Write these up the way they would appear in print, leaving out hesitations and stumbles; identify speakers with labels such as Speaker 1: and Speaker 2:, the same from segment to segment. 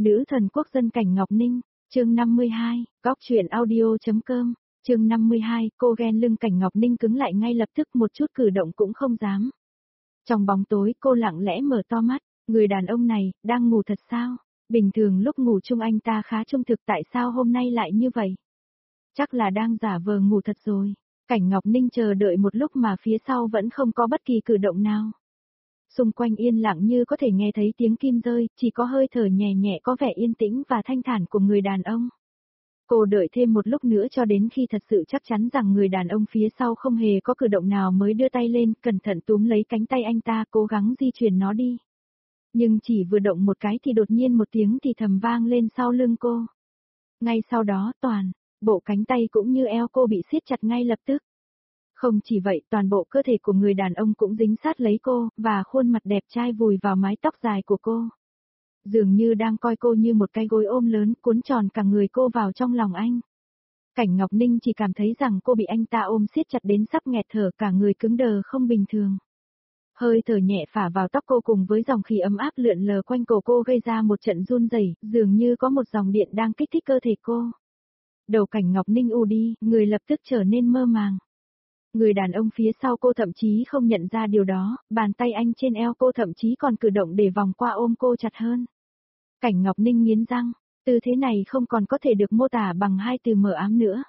Speaker 1: Nữ thần quốc dân Cảnh Ngọc Ninh, chương 52, góc truyện audio.com, chương 52, cô ghen lưng Cảnh Ngọc Ninh cứng lại ngay lập tức một chút cử động cũng không dám. Trong bóng tối cô lặng lẽ mở to mắt, người đàn ông này, đang ngủ thật sao? Bình thường lúc ngủ chung anh ta khá trung thực tại sao hôm nay lại như vậy? Chắc là đang giả vờ ngủ thật rồi. Cảnh Ngọc Ninh chờ đợi một lúc mà phía sau vẫn không có bất kỳ cử động nào. Xung quanh yên lặng như có thể nghe thấy tiếng kim rơi, chỉ có hơi thở nhẹ nhẹ có vẻ yên tĩnh và thanh thản của người đàn ông. Cô đợi thêm một lúc nữa cho đến khi thật sự chắc chắn rằng người đàn ông phía sau không hề có cử động nào mới đưa tay lên, cẩn thận túm lấy cánh tay anh ta cố gắng di chuyển nó đi. Nhưng chỉ vừa động một cái thì đột nhiên một tiếng thì thầm vang lên sau lưng cô. Ngay sau đó toàn bộ cánh tay cũng như eo cô bị siết chặt ngay lập tức. Không chỉ vậy, toàn bộ cơ thể của người đàn ông cũng dính sát lấy cô, và khuôn mặt đẹp trai vùi vào mái tóc dài của cô. Dường như đang coi cô như một cái gối ôm lớn cuốn tròn cả người cô vào trong lòng anh. Cảnh Ngọc Ninh chỉ cảm thấy rằng cô bị anh ta ôm siết chặt đến sắp nghẹt thở, cả người cứng đờ không bình thường. Hơi thở nhẹ phả vào tóc cô cùng với dòng khí ấm áp lượn lờ quanh cổ cô gây ra một trận run rẩy, dường như có một dòng điện đang kích thích cơ thể cô. Đầu Cảnh Ngọc Ninh u đi, người lập tức trở nên mơ màng. Người đàn ông phía sau cô thậm chí không nhận ra điều đó, bàn tay anh trên eo cô thậm chí còn cử động để vòng qua ôm cô chặt hơn. Cảnh Ngọc Ninh nghiến răng, tư thế này không còn có thể được mô tả bằng hai từ mờ ám nữa.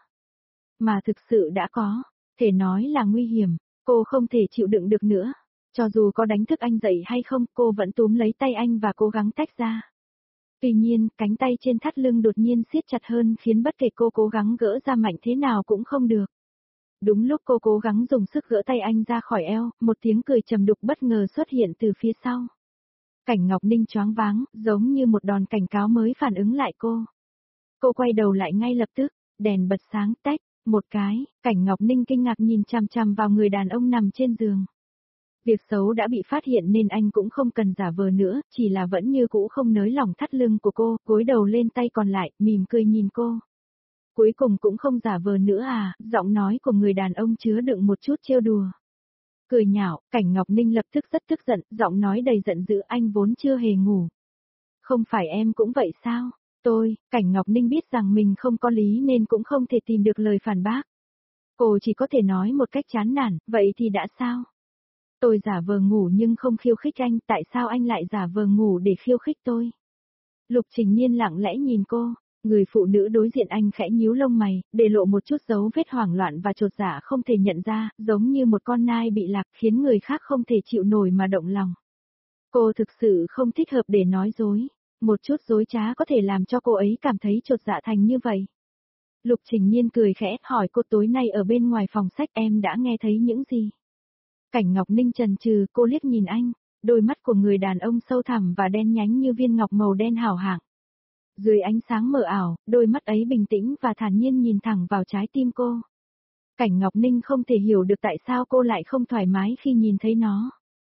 Speaker 1: Mà thực sự đã có, thể nói là nguy hiểm, cô không thể chịu đựng được nữa. Cho dù có đánh thức anh dậy hay không, cô vẫn túm lấy tay anh và cố gắng tách ra. Tuy nhiên, cánh tay trên thắt lưng đột nhiên siết chặt hơn khiến bất kể cô cố gắng gỡ ra mạnh thế nào cũng không được. Đúng lúc cô cố gắng dùng sức gỡ tay anh ra khỏi eo, một tiếng cười trầm đục bất ngờ xuất hiện từ phía sau. Cảnh Ngọc Ninh choáng váng, giống như một đòn cảnh cáo mới phản ứng lại cô. Cô quay đầu lại ngay lập tức, đèn bật sáng tách, một cái, Cảnh Ngọc Ninh kinh ngạc nhìn chằm chằm vào người đàn ông nằm trên giường. Việc xấu đã bị phát hiện nên anh cũng không cần giả vờ nữa, chỉ là vẫn như cũ không nới lỏng thắt lưng của cô, gối đầu lên tay còn lại, mỉm cười nhìn cô. Cuối cùng cũng không giả vờ nữa à, giọng nói của người đàn ông chứa đựng một chút trêu đùa. Cười nhạo, Cảnh Ngọc Ninh lập tức rất tức giận, giọng nói đầy giận dữ, anh vốn chưa hề ngủ. Không phải em cũng vậy sao? Cảnh Ngọc Ninh biết rằng mình không có lý nên cũng không thể tìm được lời phản bác. Cô chỉ có thể nói một cách chán nản, vậy thì đã sao? Tôi giả vờ ngủ nhưng không khiêu khích anh, tại sao anh lại giả vờ ngủ để khiêu khích tôi? Lục Trình Nhiên lặng lẽ nhìn cô. Người phụ nữ đối diện anh khẽ nhíu lông mày, để lộ một chút dấu vết hoảng loạn và chột dạ không thể nhận ra, giống như một con nai bị lạc khiến người khác không thể chịu nổi mà động lòng. Cô thực sự không thích hợp để nói dối, một chút dối trá có thể làm cho cô ấy cảm thấy chột dạ thành như vậy. Lục Trình Nhiên cười khẽ hỏi cô tối nay ở bên ngoài phòng sách em đã nghe thấy những gì? Cảnh Ngọc Ninh chần chừ, cô liếc nhìn anh, đôi mắt của người đàn ông sâu thẳm và đen nhánh như viên ngọc màu đen hảo hạng. Dưới ánh sáng mờ ảo, đôi mắt ấy bình tĩnh và thản nhiên nhìn thẳng vào trái tim cô. Cảnh Ngọc Ninh không thể hiểu được tại sao cô lại không thoải mái khi nhìn thấy nó.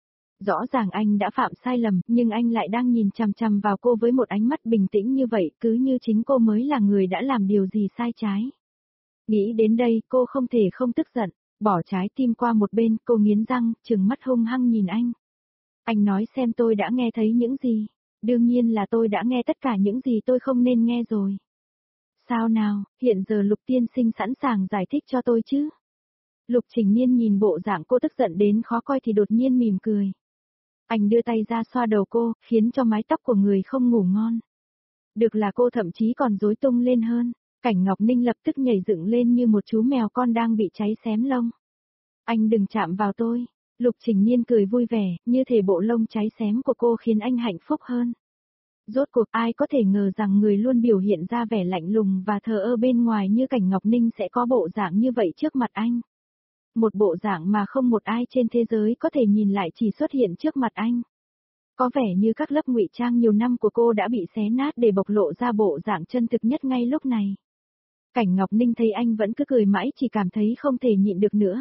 Speaker 1: Rõ ràng anh đã phạm sai lầm, nhưng anh lại đang nhìn chằm chằm vào cô với một ánh mắt bình tĩnh như vậy, cứ như chính cô mới là người đã làm điều gì sai trái. Nghĩ đến đây, cô không thể không tức giận, bỏ trái tim qua một bên, cô nghiến răng, trừng mắt hung hăng nhìn anh. Anh nói xem tôi đã nghe thấy những gì? Đương nhiên là tôi đã nghe tất cả những gì tôi không nên nghe rồi. Sao nào, hiện giờ Lục tiên sinh sẵn sàng giải thích cho tôi chứ? Lục Trình Nhiên nhìn bộ dạng cô tức giận đến khó coi thì đột nhiên mỉm cười. Anh đưa tay ra xoa đầu cô, khiến cho mái tóc của người không ngủ ngon. Được là cô thậm chí còn rối tung lên hơn. Cảnh Ngọc Ninh lập tức nhảy dựng lên như một chú mèo con đang bị cháy xém lông. Anh đừng chạm vào tôi. Lục Trình Nhiên cười vui vẻ, như thể bộ lông cháy xém của cô khiến anh hạnh phúc hơn. Rốt cuộc ai có thể ngờ rằng người luôn biểu hiện ra vẻ lạnh lùng và thờ ơ bên ngoài như Cảnh Ngọc Ninh sẽ có bộ dạng như vậy trước mặt anh. Một bộ dạng mà không một ai trên thế giới có thể nhìn lại chỉ xuất hiện trước mặt anh. Có vẻ như các lớp ngụy trang nhiều năm của cô đã bị xé nát để bộc lộ ra bộ dạng chân thực nhất ngay lúc này. Cảnh Ngọc Ninh thấy anh vẫn cứ cười mãi chỉ cảm thấy không thể nhịn được nữa.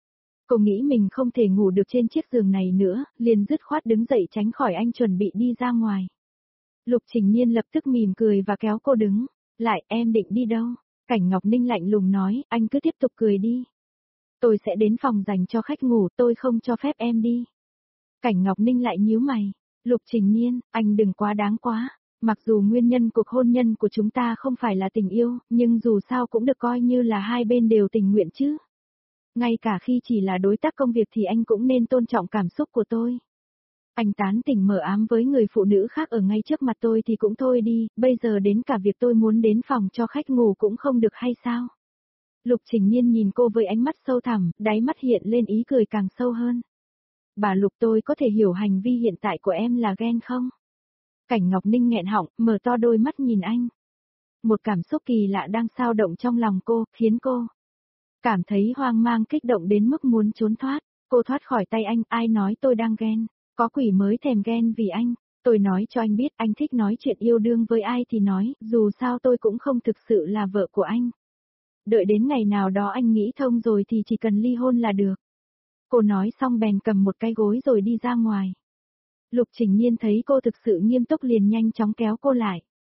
Speaker 1: Cô nghĩ mình không thể ngủ được trên chiếc giường này nữa, liền dứt khoát đứng dậy tránh khỏi anh chuẩn bị đi ra ngoài. Lục Trình Nhiên lập tức mỉm cười và kéo cô đứng. Lại, em định đi đâu? Cảnh Ngọc Ninh lạnh lùng nói, anh cứ tiếp tục cười đi. Tôi sẽ đến phòng dành cho khách ngủ, tôi không cho phép em đi. Cảnh Ngọc Ninh lại nhíu mày. Lục Trình Nhiên, anh đừng quá đáng quá. Mặc dù nguyên nhân cuộc hôn nhân của chúng ta không phải là tình yêu, nhưng dù sao cũng được coi như là hai bên đều tình nguyện chứ. Ngay cả khi chỉ là đối tác công việc thì anh cũng nên tôn trọng cảm xúc của tôi. Anh tán tỉnh mờ ám với người phụ nữ khác ở ngay trước mặt tôi thì cũng thôi đi, bây giờ đến cả việc tôi muốn đến phòng cho khách ngủ cũng không được hay sao? Lục Trình Nhiên nhìn cô với ánh mắt sâu thẳm, đáy mắt hiện lên ý cười càng sâu hơn. Bà Lục, tôi có thể hiểu hành vi hiện tại của em là ghen không? Cảnh Ngọc Ninh nghẹn họng, mở to đôi mắt nhìn anh. Một cảm xúc kỳ lạ đang xao động trong lòng cô, khiến cô cảm thấy hoang mang kích động đến mức muốn trốn thoát. Cô thoát khỏi tay anh, ai nói tôi đang ghen? Có quỷ mới thèm ghen vì anh. Tôi nói cho anh biết anh thích nói chuyện yêu đương với ai thì nói, dù sao tôi cũng không thực sự là vợ của anh. Đợi đến ngày nào đó anh nghĩ thông rồi thì chỉ cần ly hôn là được. Cô nói xong bèn cầm một cái gối rồi đi ra ngoài. Lục Trình Nhiên thấy cô thực sự nghiêm túc liền nhanh chóng kéo cô lại.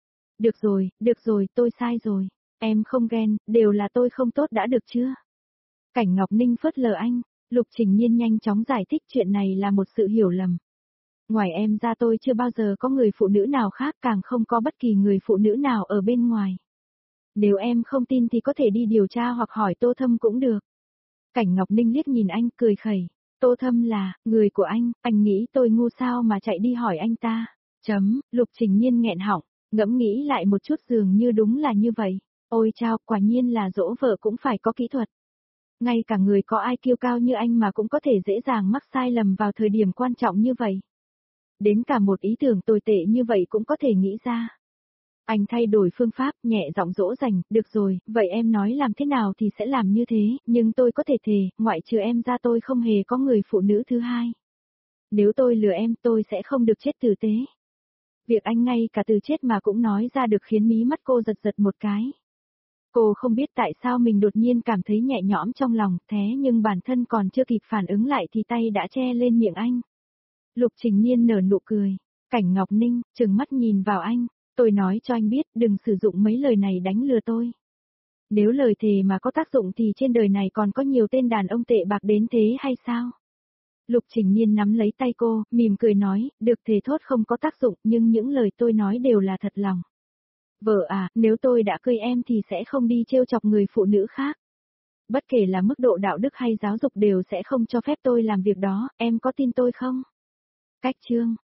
Speaker 1: Được rồi, tôi sai rồi. Em không ghen, đều là tôi không tốt đã được chưa? Cảnh Ngọc Ninh phớt lờ anh, Lục Trình Nhiên nhanh chóng giải thích chuyện này là một sự hiểu lầm. Ngoài em ra tôi chưa bao giờ có người phụ nữ nào khác, càng không có bất kỳ người phụ nữ nào ở bên ngoài. Nếu em không tin thì có thể đi điều tra hoặc hỏi Tô Thâm cũng được. Cảnh Ngọc Ninh liếc nhìn anh cười khẩy. Tô Thâm là, người của anh nghĩ tôi ngu sao mà chạy đi hỏi anh ta. Lục Trình Nhiên nghẹn họng, ngẫm nghĩ lại một chút dường như đúng là như vậy. Ôi chao, quả nhiên là dỗ vợ cũng phải có kỹ thuật. Ngay cả người có IQ cao như anh mà cũng có thể dễ dàng mắc sai lầm vào thời điểm quan trọng như vậy. Đến cả một ý tưởng tồi tệ như vậy cũng có thể nghĩ ra. Anh thay đổi phương pháp, nhẹ giọng dỗ dành, được rồi, vậy em nói làm thế nào thì sẽ làm như thế, nhưng tôi có thể thề, ngoại trừ em ra tôi không hề có người phụ nữ thứ hai. Nếu tôi lừa em tôi sẽ không được chết tử tế. Việc anh ngay cả từ chết mà cũng nói ra được khiến mí mắt cô giật giật một cái. Cô không biết tại sao mình đột nhiên cảm thấy nhẹ nhõm trong lòng, thế nhưng bản thân còn chưa kịp phản ứng lại thì tay đã che lên miệng anh. Lục Trình Nhiên nở nụ cười. Cảnh Ngọc Ninh, trừng mắt nhìn vào anh. Tôi nói cho anh biết, đừng sử dụng mấy lời này đánh lừa tôi. Nếu lời thề mà có tác dụng thì trên đời này còn có nhiều tên đàn ông tệ bạc đến thế hay sao? Lục Trình Nhiên nắm lấy tay cô, mỉm cười nói, được, thề thốt không có tác dụng, nhưng những lời tôi nói đều là thật lòng. Vợ à, nếu tôi đã cưới em thì sẽ không đi trêu chọc người phụ nữ khác. Bất kể là mức độ đạo đức hay giáo dục đều sẽ không cho phép tôi làm việc đó, em có tin tôi không? Cách chương